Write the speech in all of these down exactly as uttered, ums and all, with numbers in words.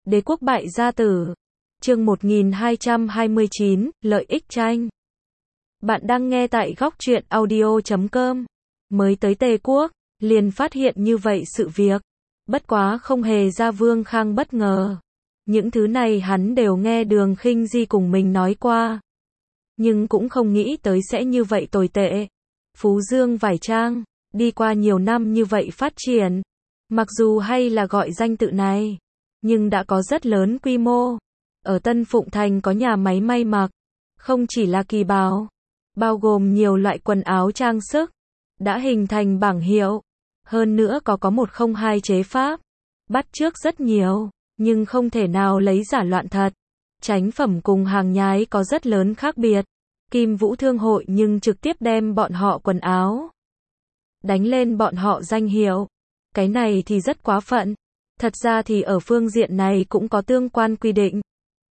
Đế quốc bại gia tử. Chương một nghìn hai trăm hai mươi chín, lợi ích tranh. Bạn đang nghe tại góc truyện audio chấm com. Mới tới Tề quốc, liền phát hiện như vậy sự việc. Bất quá không hề ra Vương Khang bất ngờ. Những thứ này hắn đều nghe Đường Khinh Di cùng mình nói qua. Nhưng cũng không nghĩ tới sẽ như vậy tồi tệ. Phú Dương vải trang, đi qua nhiều năm như vậy phát triển. Mặc dù hay là gọi danh tự này, nhưng đã có rất lớn quy mô. Ở Tân Phụng Thành có nhà máy may mặc, không chỉ là kỳ bào, bao gồm nhiều loại quần áo trang sức, đã hình thành bảng hiệu. Hơn nữa có có một không hai chế pháp, bắt chước rất nhiều, nhưng không thể nào lấy giả loạn thật. Chánh phẩm cùng hàng nhái có rất lớn khác biệt. Kim Vũ Thương hội nhưng trực tiếp đem bọn họ quần áo đánh lên bọn họ danh hiệu. Cái này thì rất quá phận. Thật ra thì ở phương diện này cũng có tương quan quy định.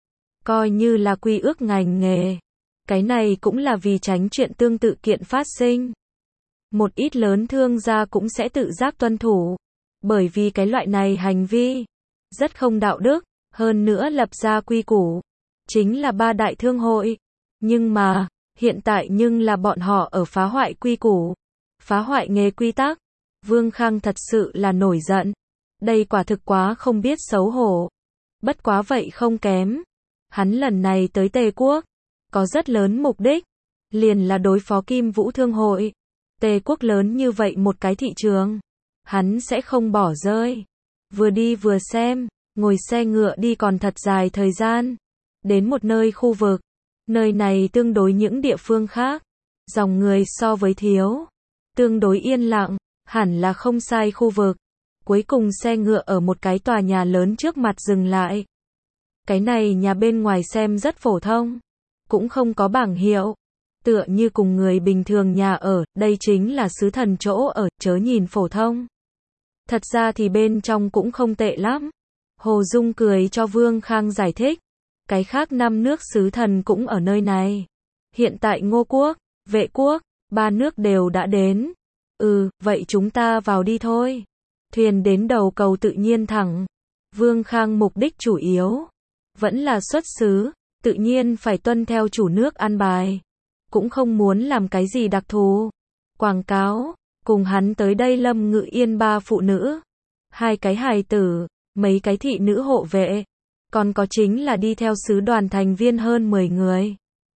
Coi như là quy ước ngành nghề. Cái này cũng là vì tránh chuyện tương tự kiện phát sinh. Một ít lớn thương gia cũng sẽ tự giác tuân thủ. Bởi vì cái loại này hành vi rất không đạo đức, hơn nữa lập ra quy củ. Chính là ba đại thương hội. Nhưng mà, hiện tại nhưng là bọn họ ở phá hoại quy củ. Phá hoại nghề quy tắc. Vương Khang thật sự là nổi giận. Đây quả thực quá không biết xấu hổ. Bất quá vậy không kém. Hắn lần này tới Tề quốc, có rất lớn mục đích. Liền là đối phó Kim Vũ Thương hội. Tề quốc lớn như vậy một cái thị trường. Hắn sẽ không bỏ rơi. Vừa đi vừa xem, ngồi xe ngựa đi còn thật dài thời gian. Đến một nơi khu vực. Nơi này tương đối những địa phương khác. Dòng người so với thiếu. Tương đối yên lặng, hẳn là không sai khu vực. Cuối cùng xe ngựa ở một cái tòa nhà lớn trước mặt dừng lại. Cái này nhà bên ngoài xem rất phổ thông. Cũng không có bảng hiệu. Tựa như cùng người bình thường nhà ở, đây chính là sứ thần chỗ ở, chớ nhìn phổ thông. Thật ra thì bên trong cũng không tệ lắm. Hồ Dung cười cho Vương Khang giải thích. Cái khác năm nước sứ thần cũng ở nơi này. Hiện tại Ngô quốc, Vệ quốc, ba nước đều đã đến. Ừ, vậy chúng ta vào đi thôi. Thuyền đến đầu cầu tự nhiên thẳng. Vương Khang mục đích chủ yếu vẫn là xuất xứ, tự nhiên phải tuân theo chủ nước an bài. Cũng không muốn làm cái gì đặc thù. Quảng cáo, cùng hắn tới đây Lâm Ngự Yên ba phụ nữ, hai cái hài tử, mấy cái thị nữ hộ vệ, còn có chính là đi theo sứ đoàn thành viên hơn mười người.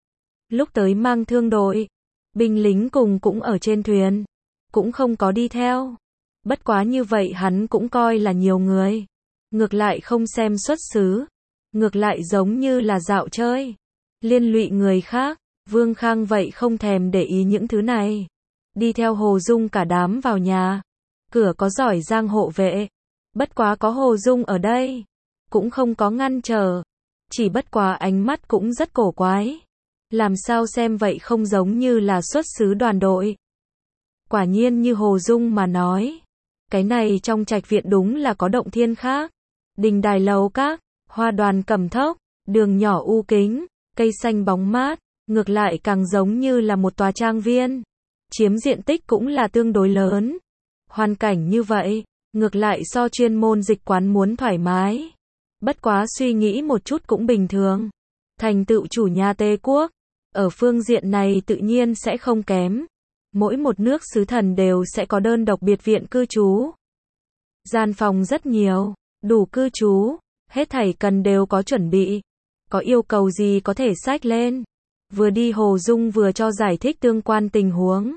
Lúc tới mang thương đội, binh lính cùng cũng ở trên thuyền, cũng không có đi theo. Bất quá như vậy hắn cũng coi là nhiều người. Ngược lại không xem xuất xứ. Ngược lại giống như là dạo chơi. Liên lụy người khác. Vương Khang vậy không thèm để ý những thứ này. Đi theo Hồ Dung cả đám vào nhà. Cửa có giỏi giang hộ vệ. Bất quá có Hồ Dung ở đây. Cũng không có ngăn trở. Chỉ bất quá ánh mắt cũng rất cổ quái. Làm sao xem vậy không giống như là xuất xứ đoàn đội. Quả nhiên như Hồ Dung mà nói. Cái này trong trạch viện đúng là có động thiên khác. Đình đài lầu các, hoa đoàn cẩm thốc, đường nhỏ u kính, cây xanh bóng mát, ngược lại càng giống như là một tòa trang viên. Chiếm diện tích cũng là tương đối lớn. Hoàn cảnh như vậy, ngược lại so chuyên môn dịch quán muốn thoải mái. Bất quá suy nghĩ một chút cũng bình thường. Thành tựu chủ nhà Tề quốc, ở phương diện này tự nhiên sẽ không kém. Mỗi một nước sứ thần đều sẽ có đơn độc biệt viện cư trú. Gian phòng rất nhiều, đủ cư trú, hết thảy cần đều có chuẩn bị. Có yêu cầu gì có thể xách lên. Vừa đi Hồ Dung vừa cho giải thích tương quan tình huống.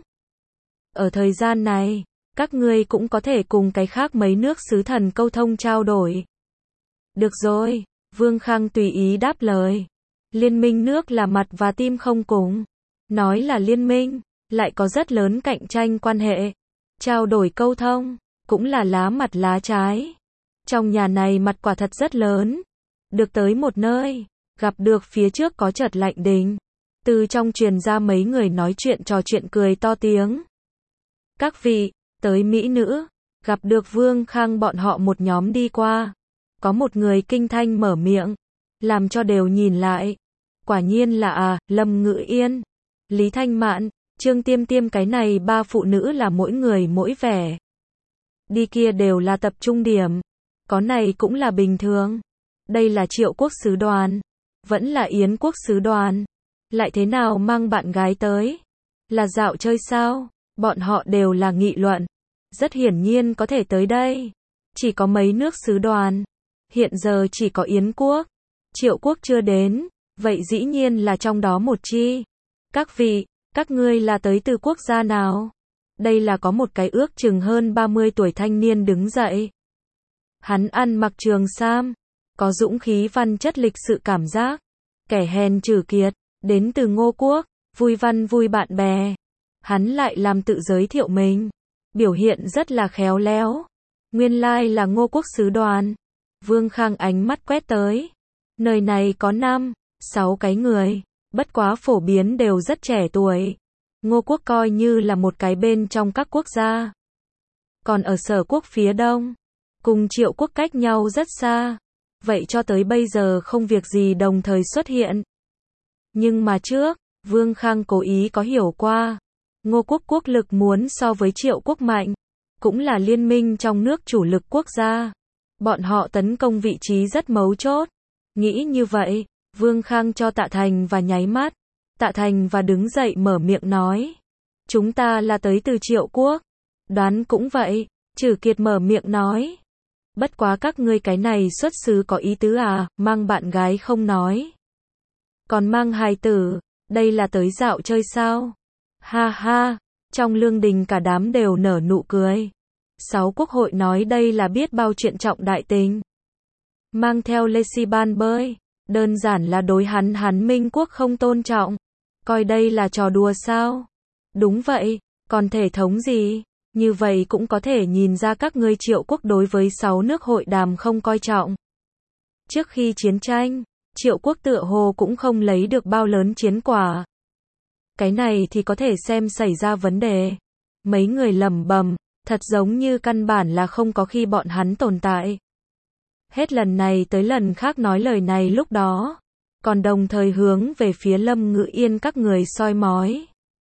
Ở thời gian này, các ngươi cũng có thể cùng cái khác mấy nước sứ thần câu thông trao đổi. Được rồi, Vương Khang tùy ý đáp lời. Liên minh nước là mặt và tim không cùng. Nói là liên minh, lại có rất lớn cạnh tranh quan hệ. Trao đổi câu thông, cũng là lá mặt lá trái. Trong nhà này mặt quả thật rất lớn. Được tới một nơi, gặp được phía trước có chợt lạnh đình. Từ trong truyền ra mấy người nói chuyện trò chuyện cười to tiếng. Các vị, tới mỹ nữ, gặp được Vương Khang bọn họ một nhóm đi qua. Có một người kinh thanh mở miệng, làm cho đều nhìn lại. Quả nhiên là à, Lâm Ngự Yên, Lý Thanh Mạn, Trương Tiêm Tiêm, cái này ba phụ nữ là mỗi người mỗi vẻ. Đi kia đều là tập trung điểm. Có này cũng là bình thường. Đây là Triệu quốc sứ đoàn, vẫn là Yến quốc sứ đoàn, lại thế nào mang bạn gái tới? Là dạo chơi sao? Bọn họ đều là nghị luận. Rất hiển nhiên có thể tới đây. Chỉ có mấy nước sứ đoàn. Hiện giờ chỉ có Yến quốc. Triệu quốc chưa đến. Vậy dĩ nhiên là trong đó một chi. Các vị, các ngươi là tới từ quốc gia nào? Đây là có một cái ước chừng hơn ba mươi tuổi thanh niên đứng dậy. Hắn ăn mặc trường sam. Có dũng khí văn chất lịch sự cảm giác. Kẻ hèn trừ kiệt. Đến từ Ngô quốc. Vui văn vui bạn bè. Hắn lại làm tự giới thiệu mình. Biểu hiện rất là khéo léo. Nguyên lai là Ngô quốc sứ đoàn. Vương Khang ánh mắt quét tới. Nơi này có năm, sáu cái người. Bất quá phổ biến đều rất trẻ tuổi. Ngô quốc coi như là một cái bên trong các quốc gia. Còn ở Sở quốc phía đông, cùng Triệu quốc cách nhau rất xa. Vậy cho tới bây giờ không việc gì đồng thời xuất hiện. Nhưng mà trước, Vương Khang cố ý có hiểu qua. Ngô quốc quốc lực muốn so với Triệu quốc mạnh. Cũng là liên minh trong nước chủ lực quốc gia. Bọn họ tấn công vị trí rất mấu chốt. Nghĩ như vậy, Vương Khang cho Tạ Thành và nháy mắt. Tạ Thành và đứng dậy mở miệng nói. Chúng ta là tới từ Triệu quốc. Đoán cũng vậy, Trử Kiệt mở miệng nói. Bất quá các ngươi cái này xuất xứ có ý tứ à, mang bạn gái không nói. Còn mang hài tử, đây là tới dạo chơi sao? Ha ha, trong lương đình cả đám đều nở nụ cười. Sáu quốc hội nói đây là biết bao chuyện trọng đại tình. Mang theo Lê Si Ban bơi, đơn giản là đối hắn hắn Minh quốc không tôn trọng. Coi đây là trò đùa sao? Đúng vậy, còn thể thống gì? Như vậy cũng có thể nhìn ra các ngươi Triệu quốc đối với sáu nước hội đàm không coi trọng. Trước khi chiến tranh, Triệu quốc tựa hồ cũng không lấy được bao lớn chiến quả. Cái này thì có thể xem xảy ra vấn đề. Mấy người lẩm bẩm, thật giống như căn bản là không có khi bọn hắn tồn tại. Hết lần này tới lần khác nói lời này lúc đó, còn đồng thời hướng về phía Lâm Ngự Yên các người soi mói.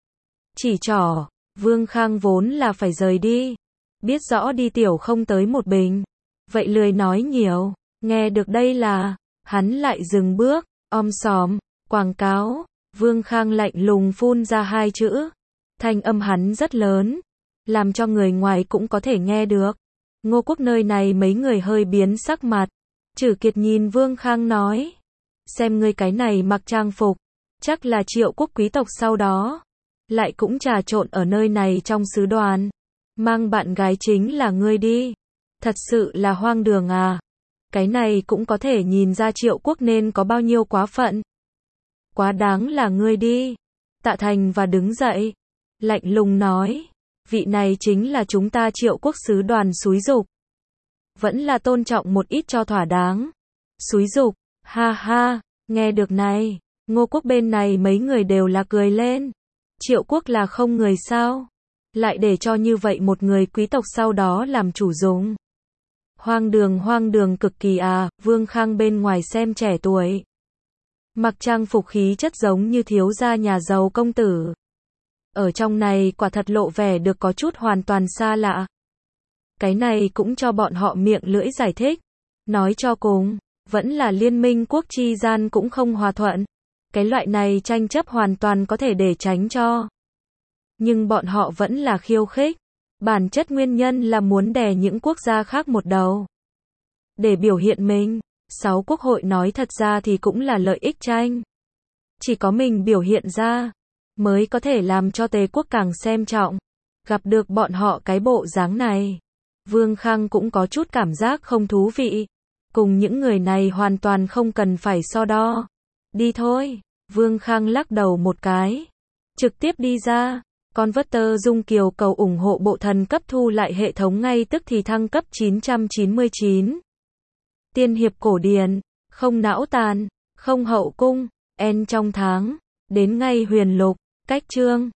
Chỉ trỏ, Vương Khang vốn là phải rời đi. Biết rõ đi tiểu không tới một bình. Vậy lười nói nhiều, nghe được đây là, hắn lại dừng bước, om sòm, quảng cáo. Vương Khang lạnh lùng phun ra hai chữ. Thanh âm hắn rất lớn, làm cho người ngoài cũng có thể nghe được. Ngô quốc nơi này mấy người hơi biến sắc mặt. Trử Kiệt nhìn Vương Khang nói. Xem ngươi cái này mặc trang phục, chắc là Triệu quốc quý tộc sau đó. Lại cũng trà trộn ở nơi này trong sứ đoàn. Mang bạn gái chính là ngươi đi. Thật sự là hoang đường à. Cái này cũng có thể nhìn ra Triệu quốc nên có bao nhiêu quá phận. Quá đáng là ngươi đi. Tạ Thành và đứng dậy. Lạnh lùng nói. Vị này chính là chúng ta Triệu quốc sứ đoàn xúi giục. Vẫn là tôn trọng một ít cho thỏa đáng. Xúi giục, ha ha, nghe được này. Ngô quốc bên này mấy người đều là cười lên. Triệu quốc là không người sao. Lại để cho như vậy một người quý tộc sau đó làm chủ dùng. Hoang đường hoang đường cực kỳ à. Vương Khang bên ngoài xem trẻ tuổi. Mặc trang phục khí chất giống như thiếu gia nhà giàu công tử. Ở trong này quả thật lộ vẻ được có chút hoàn toàn xa lạ. Cái này cũng cho bọn họ miệng lưỡi giải thích. Nói cho cùng, vẫn là liên minh quốc chi gian cũng không hòa thuận. Cái loại này tranh chấp hoàn toàn có thể để tránh cho. Nhưng bọn họ vẫn là khiêu khích. Bản chất nguyên nhân là muốn đè những quốc gia khác một đầu. Để biểu hiện mình, sáu quốc hội nói thật ra thì cũng là lợi ích tranh. Chỉ có mình biểu hiện ra, mới có thể làm cho Tề quốc càng xem trọng. Gặp được bọn họ cái bộ dáng này, Vương Khang cũng có chút cảm giác không thú vị. Cùng những người này hoàn toàn không cần phải so đo. Đi thôi, Vương Khang lắc đầu một cái. Trực tiếp đi ra. Converter Dung Kiều cầu ủng hộ bộ thần cấp thu lại hệ thống ngay tức thì thăng cấp chín trăm chín mươi chín. Tiên hiệp cổ điển, không não tàn, không hậu cung, en trong tháng, đến ngay huyền lục, cách chương.